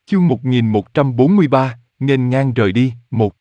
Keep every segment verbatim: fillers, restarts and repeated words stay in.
Chương một nghìn một trăm bốn mươi ba, nghênh ngang rời đi, một.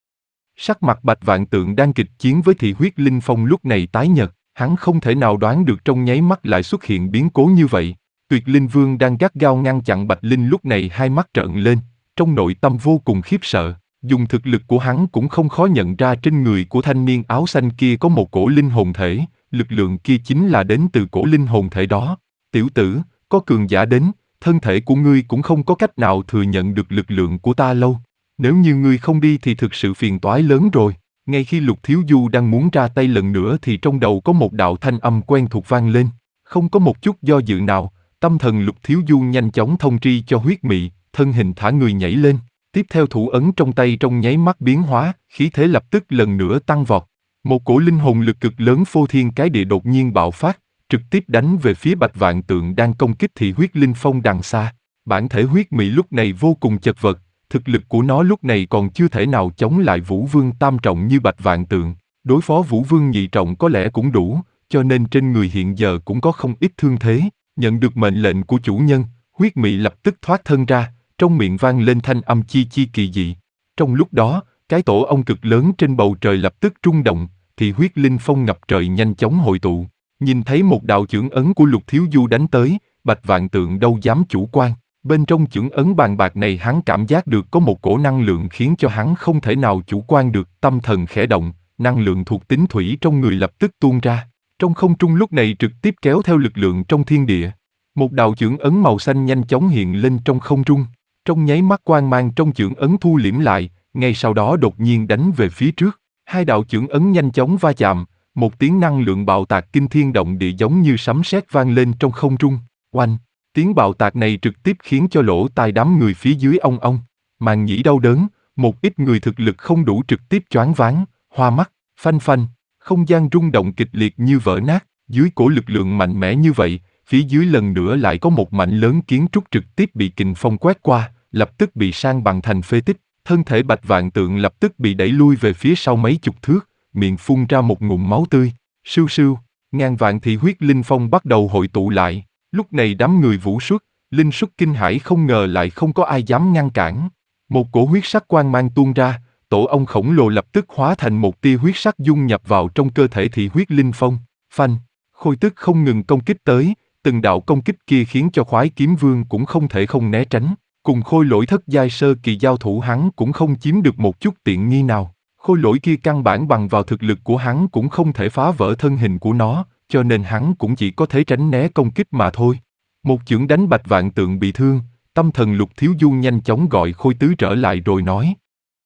Sắc mặt Bạch Vạn Tượng đang kịch chiến với Thị Huyết Linh Phong lúc này tái nhợt, hắn không thể nào đoán được trong nháy mắt lại xuất hiện biến cố như vậy. Tuyệt Linh Vương đang gắt gao ngăn chặn Bạch Linh lúc này hai mắt trợn lên, trong nội tâm vô cùng khiếp sợ. Dùng thực lực của hắn cũng không khó nhận ra trên người của thanh niên áo xanh kia có một cổ linh hồn thể, lực lượng kia chính là đến từ cổ linh hồn thể đó. Tiểu tử, có cường giả đến, thân thể của ngươi cũng không có cách nào thừa nhận được lực lượng của ta lâu. Nếu như ngươi không đi thì thực sự phiền toái lớn rồi. Ngay khi Lục Thiếu Du đang muốn ra tay lần nữa thì trong đầu có một đạo thanh âm quen thuộc vang lên. Không có một chút do dự nào, tâm thần Lục Thiếu Du nhanh chóng thông tri cho huyết mị, thân hình thả người nhảy lên. Tiếp theo thủ ấn trong tay trong nháy mắt biến hóa, khí thế lập tức lần nữa tăng vọt. Một cổ linh hồn lực cực lớn phô thiên cái địa đột nhiên bạo phát, trực tiếp đánh về phía Bạch Vạn Tượng đang công kích Thị Huyết Linh Phong đằng xa. Bản thể huyết mị lúc này vô cùng chật vật, thực lực của nó lúc này còn chưa thể nào chống lại Vũ Vương tam trọng như Bạch Vạn Tượng. Đối phó Vũ Vương nhị trọng có lẽ cũng đủ, cho nên trên người hiện giờ cũng có không ít thương thế. Nhận được mệnh lệnh của chủ nhân, huyết mị lập tức thoát thân ra, trong miệng vang lên thanh âm chi chi kỳ dị. Trong lúc đó, cái tổ ong cực lớn trên bầu trời lập tức rung động, thì huyết linh phong ngập trời nhanh chóng hội tụ. Nhìn thấy một đạo chưởng ấn của Lục Thiếu Du đánh tới, Bạch Vạn Tượng đâu dám chủ quan. Bên trong chưởng ấn bàn bạc này hắn cảm giác được có một cổ năng lượng khiến cho hắn không thể nào chủ quan được. Tâm thần khẽ động, năng lượng thuộc tính thủy trong người lập tức tuôn ra. Trong không trung lúc này trực tiếp kéo theo lực lượng trong thiên địa. Một đạo chưởng ấn màu xanh nhanh chóng hiện lên trong không trung. Trong nháy mắt quang mang trong chưởng ấn thu liễm lại, ngay sau đó đột nhiên đánh về phía trước. Hai đạo chưởng ấn nhanh chóng va chạm, một tiếng năng lượng bạo tạc kinh thiên động địa giống như sấm sét vang lên trong không trung. Oanh! Tiếng bạo tạc này trực tiếp khiến cho lỗ tai đám người phía dưới ong ong, màng nhĩ đau đớn, một ít người thực lực không đủ trực tiếp choáng váng, hoa mắt, phanh phanh, không gian rung động kịch liệt như vỡ nát. Dưới cổ lực lượng mạnh mẽ như vậy, phía dưới lần nữa lại có một mảnh lớn kiến trúc trực tiếp bị kình phong quét qua, lập tức bị san bằng thành phế tích. Thân thể Bạch Vạn Tượng lập tức bị đẩy lui về phía sau mấy chục thước, miệng phun ra một ngụm máu tươi. Sưu sưu, ngàn vạn thị huyết linh phong bắt đầu hội tụ lại. Lúc này đám người vũ xuất, linh xuất kinh hãi không ngờ lại không có ai dám ngăn cản. Một cổ huyết sắc quang mang tuôn ra, tổ ong khổng lồ lập tức hóa thành một tia huyết sắc dung nhập vào trong cơ thể thị huyết linh phong. Phanh, khôi tức không ngừng công kích tới, từng đạo công kích kia khiến cho Khoái Kiếm Vương cũng không thể không né tránh. Cùng khôi lỗi thất giai sơ kỳ giao thủ hắn cũng không chiếm được một chút tiện nghi nào. Khôi lỗi kia căn bản bằng vào thực lực của hắn cũng không thể phá vỡ thân hình của nó, cho nên hắn cũng chỉ có thể tránh né công kích mà thôi. Một chưởng đánh Bạch Vạn Tượng bị thương, tâm thần Lục Thiếu Du nhanh chóng gọi Khôi Tứ trở lại rồi nói.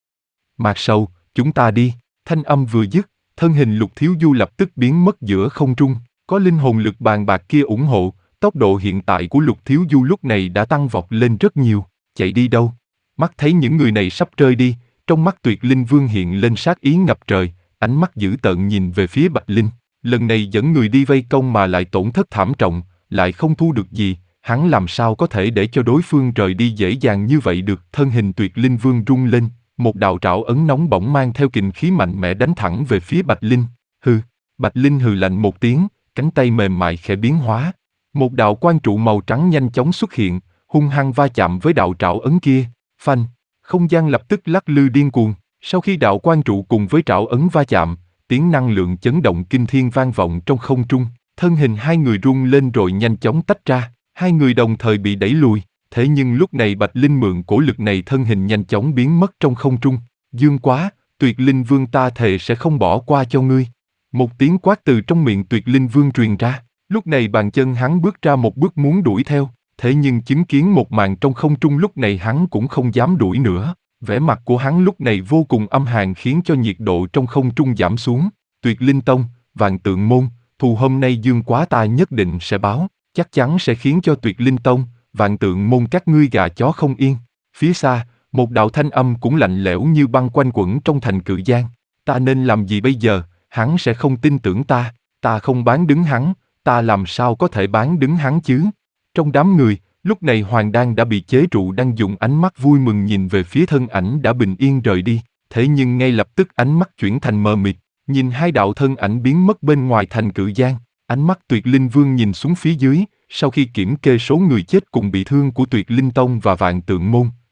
Mạc Sầu, chúng ta đi. Thanh âm vừa dứt, thân hình Lục Thiếu Du lập tức biến mất giữa không trung. Có linh hồn lực bàn bạc kia ủng hộ, tốc độ hiện tại của Lục Thiếu Du lúc này đã tăng vọt lên rất nhiều. Chạy đi đâu? Mắt thấy những người này sắp rơi đi, trong mắt Tuyệt Linh Vương hiện lên sát ý ngập trời, ánh mắt dữ tợn nhìn về phía Bạch Linh. Lần này dẫn người đi vây công mà lại tổn thất thảm trọng, lại không thu được gì, hắn làm sao có thể để cho đối phương rời đi dễ dàng như vậy được. Thân hình Tuyệt Linh Vương rung lên, một đạo trảo ấn nóng bỏng mang theo kình khí mạnh mẽ đánh thẳng về phía Bạch Linh. Hừ, Bạch Linh hừ lạnh một tiếng, cánh tay mềm mại khẽ biến hóa. Một đạo quang trụ màu trắng nhanh chóng xuất hiện, hung hăng va chạm với đạo trảo ấn kia. Phanh, không gian lập tức lắc lư điên cuồng. Sau khi đạo quang trụ cùng với trảo ấn va chạm, tiếng năng lượng chấn động kinh thiên vang vọng trong không trung. Thân hình hai người rung lên rồi nhanh chóng tách ra. Hai người đồng thời bị đẩy lùi. Thế nhưng lúc này Bạch Linh mượn cổ lực này thân hình nhanh chóng biến mất trong không trung. Dương quá, Tuyệt Linh Vương ta thề sẽ không bỏ qua cho ngươi. Một tiếng quát từ trong miệng Tuyệt Linh Vương truyền ra. Lúc này bàn chân hắn bước ra một bước muốn đuổi theo. Thế nhưng chứng kiến một màn trong không trung lúc này hắn cũng không dám đuổi nữa. Vẻ mặt của hắn lúc này vô cùng âm hàn khiến cho nhiệt độ trong không trung giảm xuống. Tuyệt Linh Tông, Vạn Tượng Môn, thù hôm nay Dương quá ta nhất định sẽ báo, chắc chắn sẽ khiến cho Tuyệt Linh Tông, Vạn Tượng Môn các ngươi gà chó không yên. Phía xa, một đạo thanh âm cũng lạnh lẽo như băng quanh quẩn trong thành Cự Giang. Ta nên làm gì bây giờ? Hắn sẽ không tin tưởng ta, ta không bán đứng hắn, ta làm sao có thể bán đứng hắn chứ? Trong đám người, lúc này Hoàng Đan đã bị chế trụ đang dùng ánh mắt vui mừng nhìn về phía thân ảnh đã bình yên rời đi. Thế nhưng ngay lập tức ánh mắt chuyển thành mờ mịt, nhìn hai đạo thân ảnh biến mất bên ngoài thành Cự Giang. Ánh mắt Tuyệt Linh Vương nhìn xuống phía dưới, sau khi kiểm kê số người chết cùng bị thương của Tuyệt Linh Tông và Vạn Tượng Môn,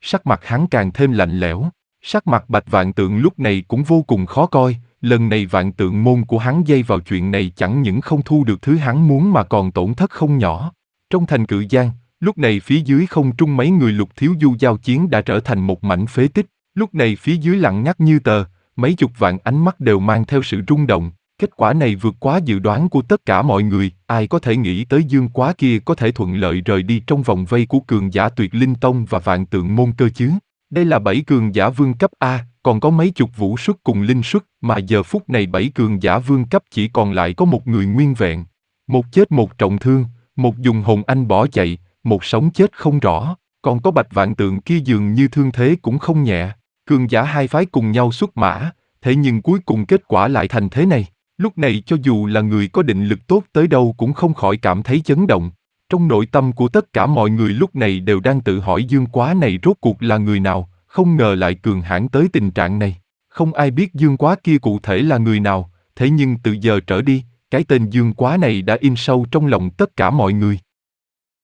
sắc mặt hắn càng thêm lạnh lẽo. Sắc mặt Bạch Vạn Tượng lúc này cũng vô cùng khó coi, lần này Vạn Tượng môn của hắn dây vào chuyện này chẳng những không thu được thứ hắn muốn mà còn tổn thất không nhỏ. Trong thành Cự Giang, lúc này phía dưới không trung mấy người Lục Thiếu Du giao chiến đã trở thành một mảnh phế tích, lúc này phía dưới lặng ngắt như tờ, mấy chục vạn ánh mắt đều mang theo sự rung động. Kết quả này vượt quá dự đoán của tất cả mọi người, ai có thể nghĩ tới Dương Quá kia có thể thuận lợi rời đi trong vòng vây của cường giả Tuyệt Linh Tông và Vạn Tượng môn cơ chứ. Đây là bảy cường giả vương cấp A, còn có mấy chục vũ xuất cùng linh xuất, mà giờ phút này bảy cường giả vương cấp chỉ còn lại có một người nguyên vẹn. Một chết một trọng thương, một dùng hồn anh bỏ chạy, một sống chết không rõ, còn có Bạch Vạn Tượng kia dường như thương thế cũng không nhẹ. Cường giả hai phái cùng nhau xuất mã, thế nhưng cuối cùng kết quả lại thành thế này. Lúc này cho dù là người có định lực tốt tới đâu cũng không khỏi cảm thấy chấn động. Trong nội tâm của tất cả mọi người lúc này đều đang tự hỏi Dương Quá này rốt cuộc là người nào, không ngờ lại cường hãn tới tình trạng này. Không ai biết Dương Quá kia cụ thể là người nào, thế nhưng từ giờ trở đi, cái tên Dương Quá này đã in sâu trong lòng tất cả mọi người.